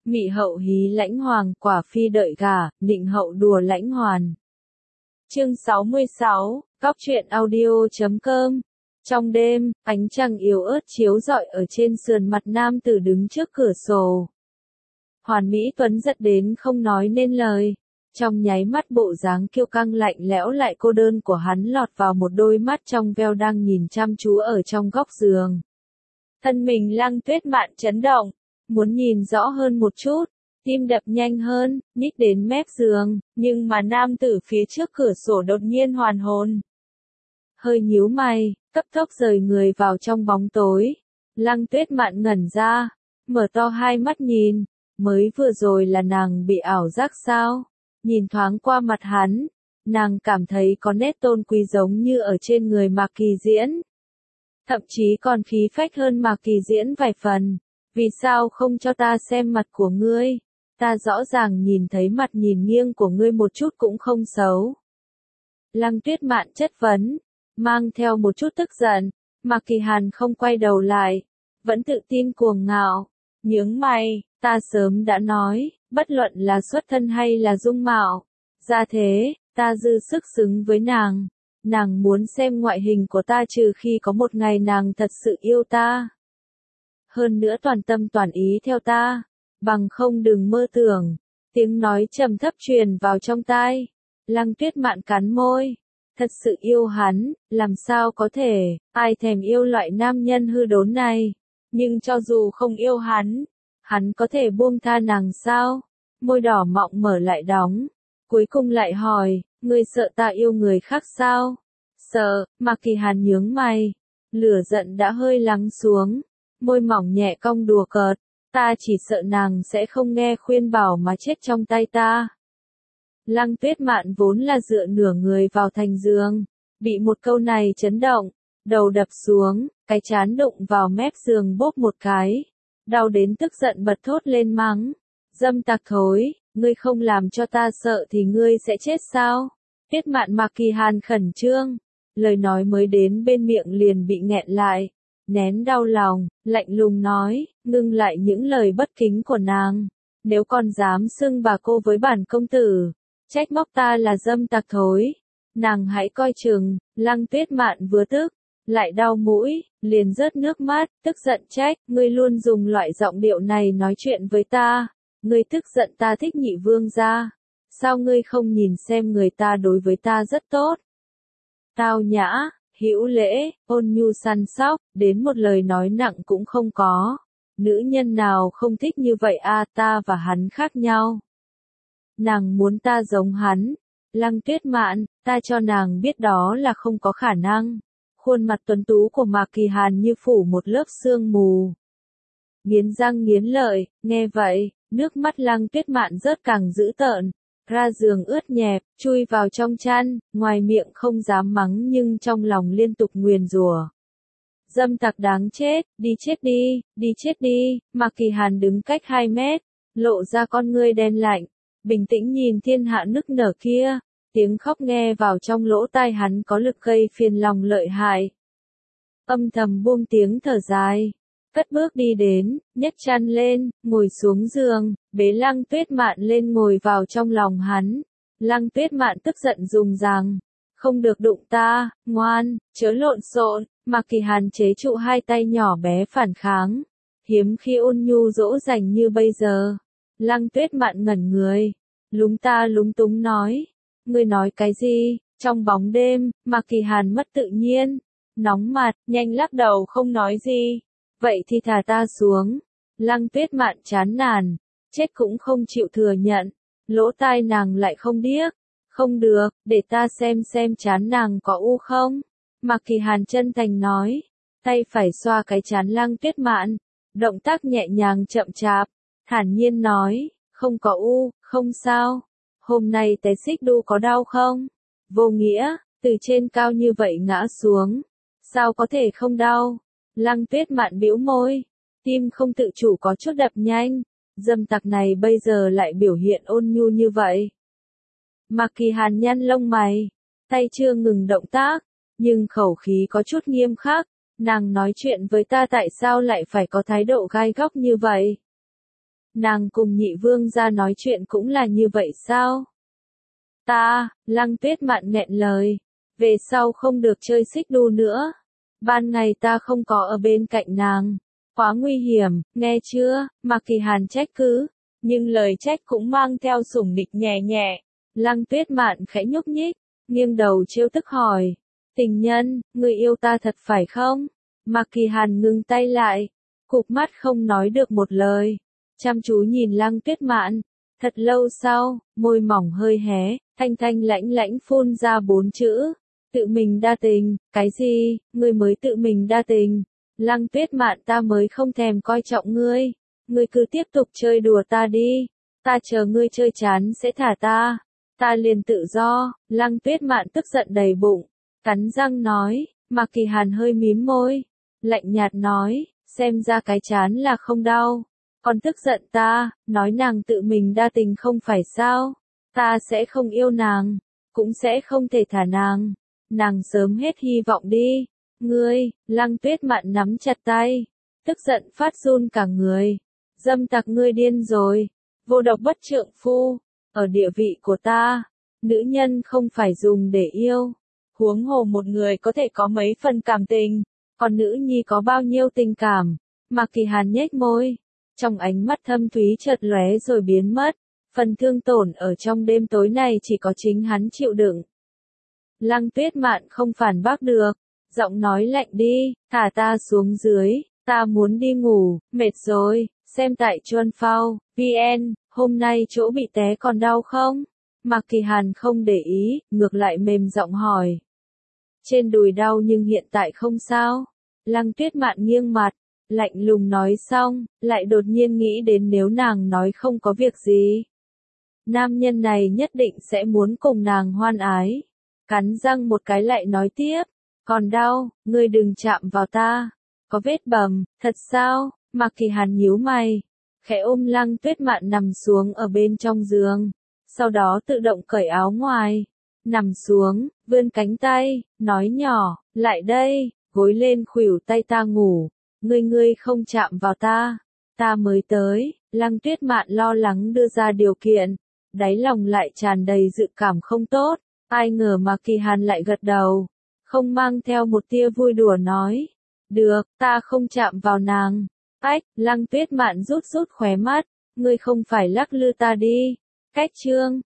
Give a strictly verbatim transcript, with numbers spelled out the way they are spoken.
Mị hậu hí lãnh hoàng, quả phi đợi gả, nịnh hậu đùa lãnh hoàn. Chương sáu mươi sáu, Cóc truyện audio chấm com. Trong đêm, ánh trăng yếu ớt chiếu rọi ở trên sườn mặt nam tử đứng trước cửa sổ. Hoàn Mỹ Tuấn giật đến không nói nên lời. Trong nháy mắt bộ dáng kiêu căng lạnh lẽo lại cô đơn của hắn lọt vào một đôi mắt trong veo đang nhìn chăm chú ở trong góc giường. Thân mình Lăng Tuyết Mạn chấn động, muốn nhìn rõ hơn một chút, tim đập nhanh hơn, nhích đến mép giường, nhưng mà nam tử phía trước cửa sổ đột nhiên hoàn hồn. Hơi nhíu mày, cấp tốc rời người vào trong bóng tối. Lăng Tuyết Mạn ngẩn ra, mở to hai mắt nhìn, mới vừa rồi là nàng bị ảo giác sao? Nhìn thoáng qua mặt hắn, nàng cảm thấy có nét tôn quý giống như ở trên người Mạc Kỳ Diễn. Thậm chí còn khí phách hơn Mạc Kỳ Diễn vài phần. Vì sao không cho ta xem mặt của ngươi? Ta rõ ràng nhìn thấy mặt nhìn nghiêng của ngươi một chút cũng không xấu. Lăng Tuyết Mạn chất vấn, mang theo một chút tức giận. Mạc Kỳ Hàn không quay đầu lại, vẫn tự tin cuồng ngạo, nhướng mày, ta sớm đã nói, bất luận là xuất thân hay là dung mạo, ra thế, ta dư sức xứng với nàng. Nàng muốn xem ngoại hình của ta trừ khi có một ngày nàng thật sự yêu ta. Hơn nữa toàn tâm toàn ý theo ta, bằng không đừng mơ tưởng. Tiếng nói trầm thấp truyền vào trong tai. Lăng Tuyết Mạn cắn môi, thật sự yêu hắn, làm sao có thể, ai thèm yêu loại nam nhân hư đốn này. Nhưng cho dù không yêu hắn, hắn có thể buông tha nàng sao? Môi đỏ mọng mở lại đóng, cuối cùng lại hỏi, ngươi sợ ta yêu người khác sao? Sợ, Mạc Kỳ Hàn nhướng mày, lửa giận đã hơi lắng xuống, môi mỏng nhẹ cong đùa cợt, ta chỉ sợ nàng sẽ không nghe khuyên bảo mà chết trong tay ta. Lăng Tuyết Mạn vốn là dựa nửa người vào thành giường, bị một câu này chấn động, đầu đập xuống, cái chán đụng vào mép giường bốp một cái, đau đến tức giận bật thốt lên mắng, dâm tặc thối, ngươi không làm cho ta sợ thì ngươi sẽ chết sao? Tuyết Mạn Mạc Kỳ Hàn khẩn trương, lời nói mới đến bên miệng liền bị nghẹn lại, nén đau lòng, lạnh lùng nói, ngưng lại những lời bất kính của nàng, nếu còn dám xưng bà cô với bản công tử, trách móc ta là dâm tặc thối, nàng hãy coi chừng. Lăng Tuyết Mạn vừa tức, lại đau mũi, liền rớt nước mắt, tức giận trách, ngươi luôn dùng loại giọng điệu này nói chuyện với ta, ngươi tức giận ta thích nhị vương gia, sao ngươi không nhìn xem người ta đối với ta rất tốt, tao nhã, hữu lễ, ôn nhu săn sóc, đến một lời nói nặng cũng không có, nữ nhân nào không thích như vậy a? Ta và hắn khác nhau, nàng muốn ta giống hắn. Lăng Tuyết Mạn, ta cho nàng biết đó là không có khả năng. Khuôn mặt tuấn tú của Mạc Kỳ Hàn như phủ một lớp sương mù. Nghiến răng nghiến lợi, nghe vậy, nước mắt Lăng Tuyết Mạn rớt càng dữ tợn, ra giường ướt nhẹp, chui vào trong chăn, ngoài miệng không dám mắng nhưng trong lòng liên tục nguyền rủa. Dâm tặc đáng chết, đi chết đi, đi chết đi. Mạc Kỳ Hàn đứng cách hai mét, lộ ra con ngươi đen lạnh, bình tĩnh nhìn thiên hạ nức nở kia. Tiếng khóc nghe vào trong lỗ tai hắn có lực gây phiền lòng lợi hại. Âm thầm buông tiếng thở dài, cất bước đi đến, nhấc chăn lên, ngồi xuống giường, bế Lăng Tuyết Mạn lên ngồi vào trong lòng hắn. Lăng Tuyết Mạn tức giận dùng rằng, không được đụng ta, ngoan, chớ lộn xộn. Mạc Kỳ Hàn chế trụ hai tay nhỏ bé phản kháng, hiếm khi ôn nhu dỗ dành như bây giờ. Lăng Tuyết Mạn ngẩn người, lúng ta lúng túng nói, ngươi nói cái gì? Trong bóng đêm, Mạc Kỳ Hàn mất tự nhiên, nóng mặt, nhanh lắc đầu không nói gì. Vậy thì thả ta xuống. Lăng Tuyết Mạn chán nản, chết cũng không chịu thừa nhận, lỗ tai nàng lại không điếc. Không được, để ta xem xem chán nàng có u không. Mạc Kỳ Hàn chân thành nói, tay phải xoa cái chán Lăng Tuyết Mạn, động tác nhẹ nhàng chậm chạp, thản nhiên nói, không có u, không sao. Hôm nay té xích đu có đau không? Vô nghĩa, từ trên cao như vậy ngã xuống, sao có thể không đau? Lăng Tuyết Mạn bĩu môi, tim không tự chủ có chút đập nhanh, dâm tặc này bây giờ lại biểu hiện ôn nhu như vậy. Mạc Kỳ Hàn nhăn lông mày, tay chưa ngừng động tác, nhưng khẩu khí có chút nghiêm khắc, nàng nói chuyện với ta tại sao lại phải có thái độ gai góc như vậy? nàng cùng nhị vương gia nói chuyện cũng là như vậy sao? Ta, Lăng Tuyết Mạn nghẹn lời, về sau không được chơi xích đu nữa. Ban ngày ta không có ở bên cạnh nàng, quá nguy hiểm, nghe chưa? Mạc Kỳ Hàn trách cứ, nhưng lời trách cũng mang theo sủng nịch nhẹ nhẹ. Lăng Tuyết Mạn khẽ nhúc nhích, nghiêng đầu trêu tức hỏi, tình nhân, người yêu ta thật phải không? Mạc Kỳ Hàn ngừng tay lại, cụp mắt không nói được một lời, chăm chú nhìn Lăng Tuyết Mạn. Thật lâu sau, môi mỏng hơi hé, thanh thanh lãnh lãnh phun ra bốn chữ, tự mình đa tình. Cái gì, ngươi mới tự mình đa tình? Lăng Tuyết Mạn, ta mới không thèm coi trọng ngươi, ngươi cứ tiếp tục chơi đùa ta đi, ta chờ ngươi chơi chán sẽ thả ta, ta liền tự do. Lăng Tuyết Mạn tức giận đầy bụng, cắn răng nói. Mạc Kỳ Hàn hơi mím môi, lạnh nhạt nói, xem ra cái chán là không đau, còn tức giận ta, nói nàng tự mình đa tình không phải sao? Ta sẽ không yêu nàng, cũng sẽ không thể thả nàng, nàng sớm hết hy vọng đi. Ngươi, Lăng Tuyết Mạn nắm chặt tay, tức giận phát run cả người. Dâm tặc, ngươi điên rồi, vô độc bất trượng phu, ở địa vị của ta, nữ nhân không phải dùng để yêu, huống hồ một người có thể có mấy phần cảm tình, còn nữ nhi có bao nhiêu tình cảm? Mạc Kỳ Hàn nhếch môi, trong ánh mắt thâm thúy chợt lóe rồi biến mất, phần thương tổn ở trong đêm tối này chỉ có chính hắn chịu đựng. Lăng Tuyết Mạn không phản bác được, giọng nói lạnh đi, thả ta xuống dưới, ta muốn đi ngủ, mệt rồi. Xem tại Chuan Phao, vn, hôm nay chỗ bị té còn đau không? Mạc Kỳ Hàn không để ý, ngược lại mềm giọng hỏi. Trên đùi đau nhưng hiện tại không sao. Lăng Tuyết Mạn nghiêng mặt, lạnh lùng nói xong, lại đột nhiên nghĩ đến nếu nàng nói không có việc gì, nam nhân này nhất định sẽ muốn cùng nàng hoan ái. Cắn răng một cái lại nói tiếp, còn đau, ngươi đừng chạm vào ta, có vết bầm, thật sao? Mạc Kỳ Hàn nhíu mày, khẽ ôm Lăng Tuyết Mạn nằm xuống ở bên trong giường, sau đó tự động cởi áo ngoài, nằm xuống, vươn cánh tay, nói nhỏ, lại đây, gối lên khuỷu tay ta ngủ, ngươi ngươi không chạm vào ta, ta mới tới. Lăng Tuyết Mạn lo lắng đưa ra điều kiện, đáy lòng lại tràn đầy dự cảm không tốt, ai ngờ Mạc Kỳ Hàn lại gật đầu, không mang theo một tia vui đùa nói, được, ta không chạm vào nàng. Ách, Lăng Tuyết Mạn rút rút khóe mắt, ngươi không phải lắc lư ta đi. Cách chương